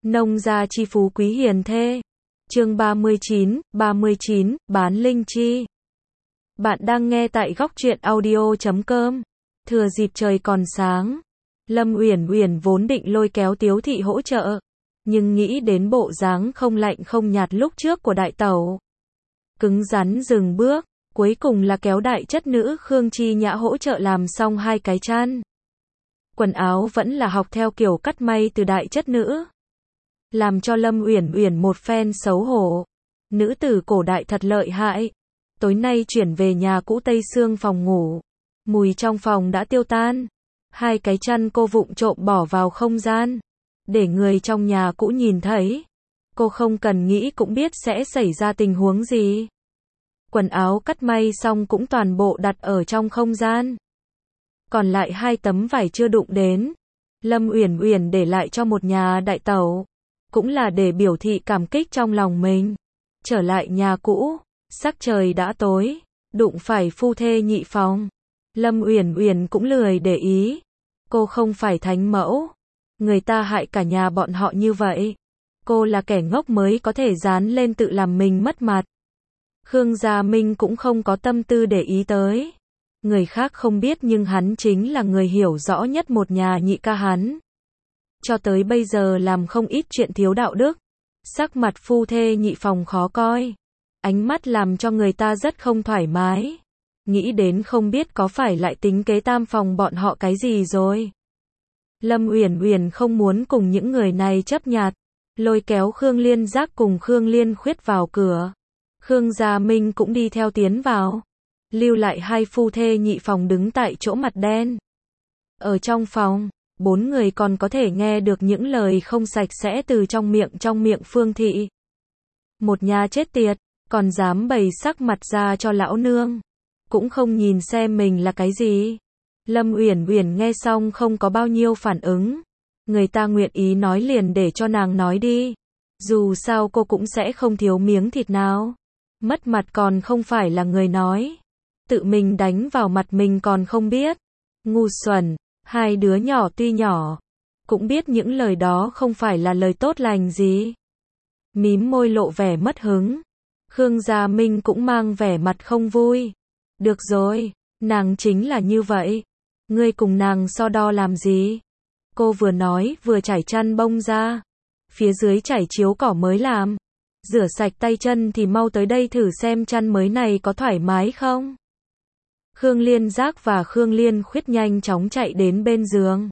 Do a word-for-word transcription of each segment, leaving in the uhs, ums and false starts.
Nông gia chi phú quý hiền thê. Chương ba mươi chín, ba mươi chín, bán linh chi. Bạn đang nghe tại góc truyện audio chấm com. Thừa dịp trời còn sáng, Lâm Uyển Uyển vốn định lôi kéo Tiếu thị hỗ trợ, nhưng nghĩ đến bộ dáng không lạnh không nhạt lúc trước của đại tẩu, cứng rắn dừng bước, cuối cùng là kéo đại chất nữ Khương Chi Nhã hỗ trợ làm xong hai cái chăn. Quần áo vẫn là học theo kiểu cắt may từ đại chất nữ, làm cho Lâm Uyển Uyển một phen xấu hổ. Nữ tử cổ đại thật lợi hại. Tối nay chuyển về nhà cũ Tây Sương phòng ngủ, mùi trong phòng đã tiêu tan. Hai cái chăn cô vụng trộm bỏ vào không gian, để người trong nhà cũ nhìn thấy. Cô không cần nghĩ cũng biết sẽ xảy ra tình huống gì. Quần áo cắt may xong cũng toàn bộ đặt ở trong không gian. Còn lại hai tấm vải chưa đụng đến, Lâm Uyển Uyển để lại cho một nhà đại tẩu, cũng là để biểu thị cảm kích trong lòng mình. Trở lại nhà cũ, sắc trời đã tối, đụng phải phu thê nhị phòng. Lâm Uyển Uyển cũng lười để ý. Cô không phải thánh mẫu, người ta hại cả nhà bọn họ như vậy. Cô là kẻ ngốc mới có thể dán lên tự làm mình mất mặt. Khương Gia Minh cũng không có tâm tư để ý tới. Người khác không biết nhưng hắn chính là người hiểu rõ nhất một nhà nhị ca hắn. Cho tới bây giờ làm không ít chuyện thiếu đạo đức. Sắc mặt phu thê nhị phòng khó coi, ánh mắt làm cho người ta rất không thoải mái. Nghĩ đến không biết có phải lại tính kế tam phòng bọn họ cái gì rồi. Lâm Uyển Uyển không muốn cùng những người này chấp nhặt, lôi kéo Khương Liên Giác cùng Khương Liên Khuyết vào cửa. Khương Gia Minh cũng đi theo tiến vào, lưu lại hai phu thê nhị phòng đứng tại chỗ mặt đen. Ở trong phòng, bốn người còn có thể nghe được những lời không sạch sẽ từ trong miệng trong miệng Phương Thị. Một nhà chết tiệt, còn dám bày sắc mặt ra cho lão nương, cũng không nhìn xem mình là cái gì. Lâm Uyển Uyển nghe xong không có bao nhiêu phản ứng. Người ta nguyện ý nói liền để cho nàng nói đi. Dù sao cô cũng sẽ không thiếu miếng thịt nào. Mất mặt còn không phải là người nói. Tự mình đánh vào mặt mình còn không biết. Ngu xuẩn, hai đứa nhỏ tuy nhỏ, cũng biết những lời đó không phải là lời tốt lành gì. Mím môi lộ vẻ mất hứng. Khương Gia Minh cũng mang vẻ mặt không vui. Được rồi, nàng chính là như vậy. Ngươi cùng nàng so đo làm gì? Cô vừa nói vừa trải chăn bông ra. Phía dưới trải chiếu cỏ mới làm. Rửa sạch tay chân thì mau tới đây thử xem chăn mới này có thoải mái không? Khương Liên Giác và Khương Liên Khuyết nhanh chóng chạy đến bên giường.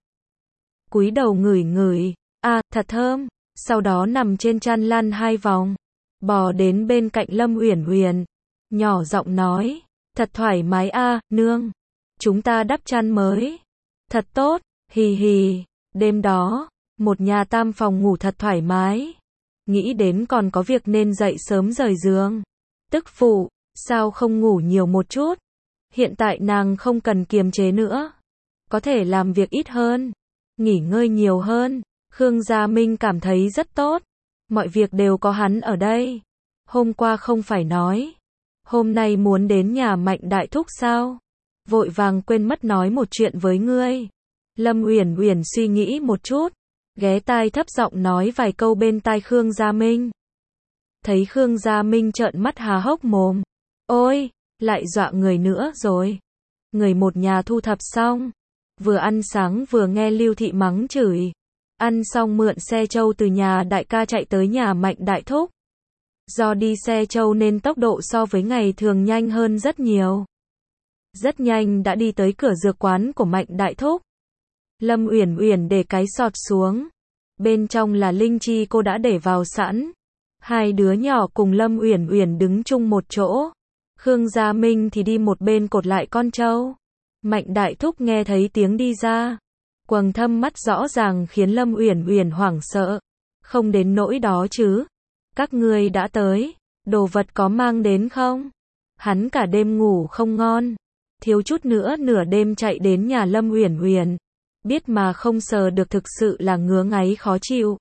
Cúi đầu ngửi ngửi, à, thật thơm. Sau đó nằm trên chăn lăn hai vòng, bò đến bên cạnh Lâm Uyển Uyển, nhỏ giọng nói, thật thoải mái a, à, nương. Chúng ta đắp chăn mới. Thật tốt, hì hì. Đêm đó, một nhà tam phòng ngủ thật thoải mái. Nghĩ đến còn có việc nên dậy sớm rời giường. Tức phụ, sao không ngủ nhiều một chút? Hiện tại nàng không cần kiềm chế nữa, có thể làm việc ít hơn, nghỉ ngơi nhiều hơn. Khương Gia Minh cảm thấy rất tốt. Mọi việc đều có hắn ở đây. Hôm qua không phải nói, hôm nay muốn đến nhà Mạnh đại thúc sao? Vội vàng quên mất nói một chuyện với ngươi. Lâm Uyển Uyển suy nghĩ một chút, ghé tai thấp giọng nói vài câu bên tai Khương Gia Minh. Thấy Khương Gia Minh trợn mắt há hốc mồm. Ôi, lại dọa người nữa rồi. Người một nhà thu thập xong, vừa ăn sáng vừa nghe Lưu Thị mắng chửi. Ăn xong mượn xe trâu từ nhà đại ca chạy tới nhà Mạnh đại thúc. Do đi xe trâu nên tốc độ so với ngày thường nhanh hơn rất nhiều. Rất nhanh đã đi tới cửa dược quán của Mạnh đại thúc. Lâm Uyển Uyển để cái sọt xuống. Bên trong là linh chi cô đã để vào sẵn. Hai đứa nhỏ cùng Lâm Uyển Uyển đứng chung một chỗ. Khương Gia Minh thì đi một bên cột lại con trâu. Mạnh đại thúc nghe thấy tiếng đi ra, quầng thâm mắt rõ ràng khiến Lâm Uyển Uyển hoảng sợ. Không đến nỗi đó chứ. Các ngươi đã tới, đồ vật có mang đến không? Hắn cả đêm ngủ không ngon, thiếu chút nữa nửa đêm chạy đến nhà Lâm Uyển Uyển, biết mà không sờ được thực sự là ngứa ngáy khó chịu.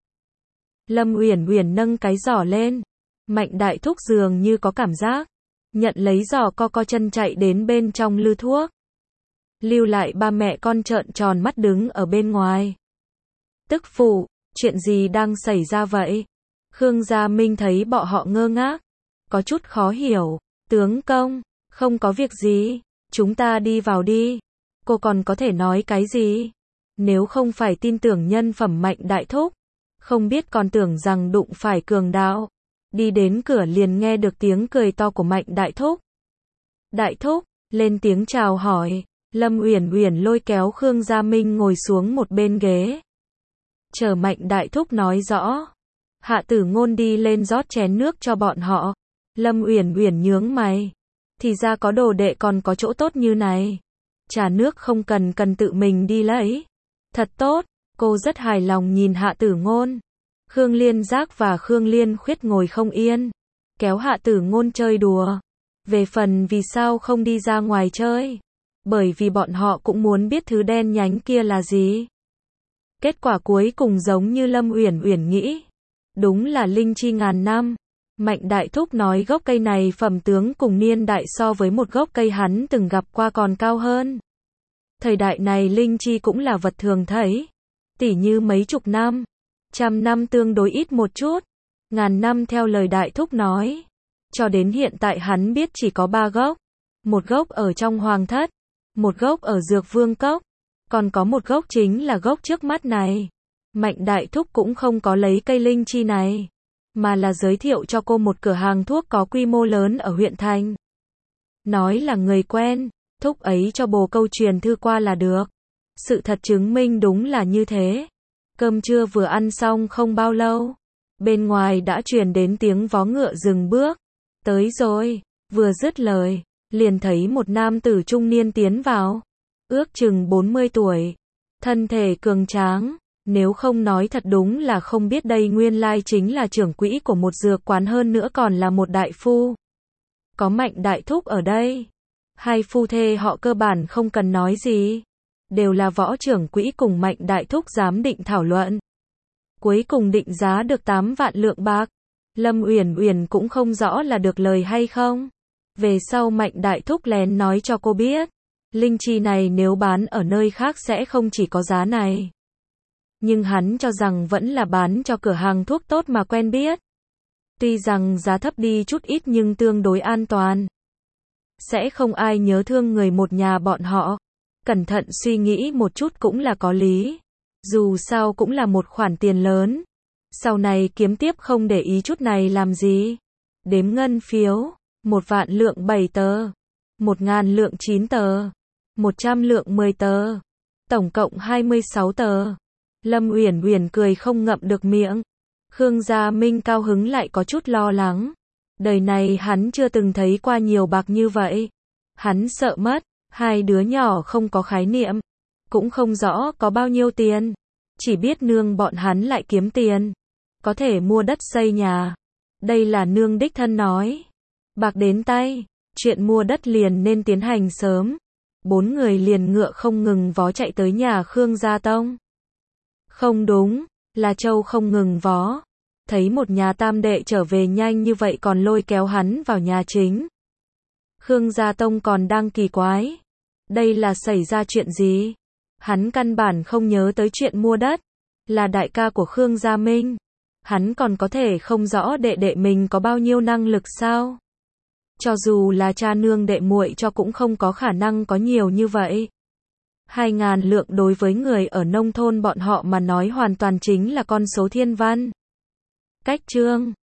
Lâm Uyển Uyển nâng cái giỏ lên, Mạnh đại thúc dường như có cảm giác, nhận lấy giỏ co co chân chạy đến bên trong lư thuốc. Lưu lại ba mẹ con trợn tròn mắt đứng ở bên ngoài. Tức phụ, Chuyện gì đang xảy ra vậy? Khương Gia Minh thấy bọn họ ngơ ngác, có chút khó hiểu. Tướng công, không có việc gì, chúng ta đi vào đi. Cô còn có thể nói cái gì? Nếu không phải tin tưởng nhân phẩm Mạnh đại thúc, không biết còn tưởng rằng đụng phải cường đạo. Đi đến cửa liền nghe được tiếng cười to của Mạnh đại thúc. Đại thúc, lên tiếng chào hỏi. Lâm Uyển Uyển lôi kéo Khương Gia Minh ngồi xuống một bên ghế. Chờ Mạnh đại thúc nói rõ. Hạ Tử Ngôn đi lên rót chén nước cho bọn họ. Lâm Uyển Uyển nhướng mày. Thì ra có đồ đệ còn có chỗ tốt như này. Trà nước không cần cần tự mình đi lấy. Thật tốt, cô rất hài lòng nhìn Hạ Tử Ngôn. Khương Liên Giác và Khương Liên Khuyết ngồi không yên, kéo Hạ Tử Ngôn chơi đùa. Về phần vì sao không đi ra ngoài chơi, bởi vì bọn họ cũng muốn biết thứ đen nhánh kia là gì. Kết quả cuối cùng giống như Lâm Uyển Uyển nghĩ, đúng là linh chi ngàn năm. Mạnh đại thúc nói gốc cây này phẩm tướng cùng niên đại so với một gốc cây hắn từng gặp qua còn cao hơn. Thời đại này linh chi cũng là vật thường thấy, tỉ như mấy chục năm, trăm năm tương đối ít một chút, ngàn năm theo lời đại thúc nói. Cho đến hiện tại hắn biết chỉ có ba gốc, một gốc ở trong hoàng thất, một gốc ở dược vương cốc, còn có một gốc chính là gốc trước mắt này. Mạnh đại thúc cũng không có lấy cây linh chi này, mà là giới thiệu cho cô một cửa hàng thuốc có quy mô lớn ở huyện thành. Nói là người quen, thúc ấy cho bồ câu truyền thư qua là được. Sự thật chứng minh đúng là như thế. Cơm trưa vừa ăn xong không bao lâu, bên ngoài đã truyền đến tiếng vó ngựa dừng bước. Tới rồi, vừa dứt lời, liền thấy một nam tử trung niên tiến vào, ước chừng bốn mươi tuổi, thân thể cường tráng, nếu không nói thật đúng là không biết đây nguyên lai chính là trưởng quỹ của một dược quán, hơn nữa còn là một đại phu. Có Mạnh đại thúc ở đây, hai phu thê họ cơ bản không cần nói gì, đều là võ trưởng quỹ cùng Mạnh đại thúc giám định thảo luận. Cuối cùng định giá được tám vạn lượng bạc. Lâm Uyển Uyển cũng không rõ là được lời hay không. Về sau Mạnh đại thúc lén nói cho cô biết, linh chi này nếu bán ở nơi khác sẽ không chỉ có giá này. Nhưng hắn cho rằng vẫn là bán cho cửa hàng thuốc tốt mà quen biết. Tuy rằng giá thấp đi chút ít nhưng tương đối an toàn. Sẽ không ai nhớ thương người một nhà bọn họ. Cẩn thận suy nghĩ một chút cũng là có lý. Dù sao cũng là một khoản tiền lớn. Sau này kiếm tiếp không để ý chút này làm gì. Đếm ngân phiếu, một vạn lượng bảy tờ, một ngàn lượng chín tờ, một trăm lượng mười tờ, tổng cộng hai mươi sáu tờ. Lâm Uyển Uyển cười không ngậm được miệng. Khương Gia Minh cao hứng lại có chút lo lắng. Đời này hắn chưa từng thấy qua nhiều bạc như vậy. Hắn sợ mất, hai đứa nhỏ không có khái niệm, cũng không rõ có bao nhiêu tiền. Chỉ biết nương bọn hắn lại kiếm tiền, có thể mua đất xây nhà. Đây là nương đích thân nói. Bạc đến tay, chuyện mua đất liền nên tiến hành sớm. Bốn người liền ngựa không ngừng vó chạy tới nhà Khương Gia Tông. Không đúng, là Châu không ngừng vó. Thấy một nhà tam đệ trở về nhanh như vậy còn lôi kéo hắn vào nhà chính. Khương Gia Tông còn đang kỳ quái. Đây là xảy ra chuyện gì? Hắn căn bản không nhớ tới chuyện mua đất. Là đại ca của Khương Gia Minh. Hắn còn có thể không rõ đệ đệ mình có bao nhiêu năng lực sao? Cho dù là cha nương đệ muội cho cũng không có khả năng có nhiều như vậy. Hai ngàn lượng đối với người ở nông thôn bọn họ mà nói hoàn toàn chính là con số thiên văn. Cách chương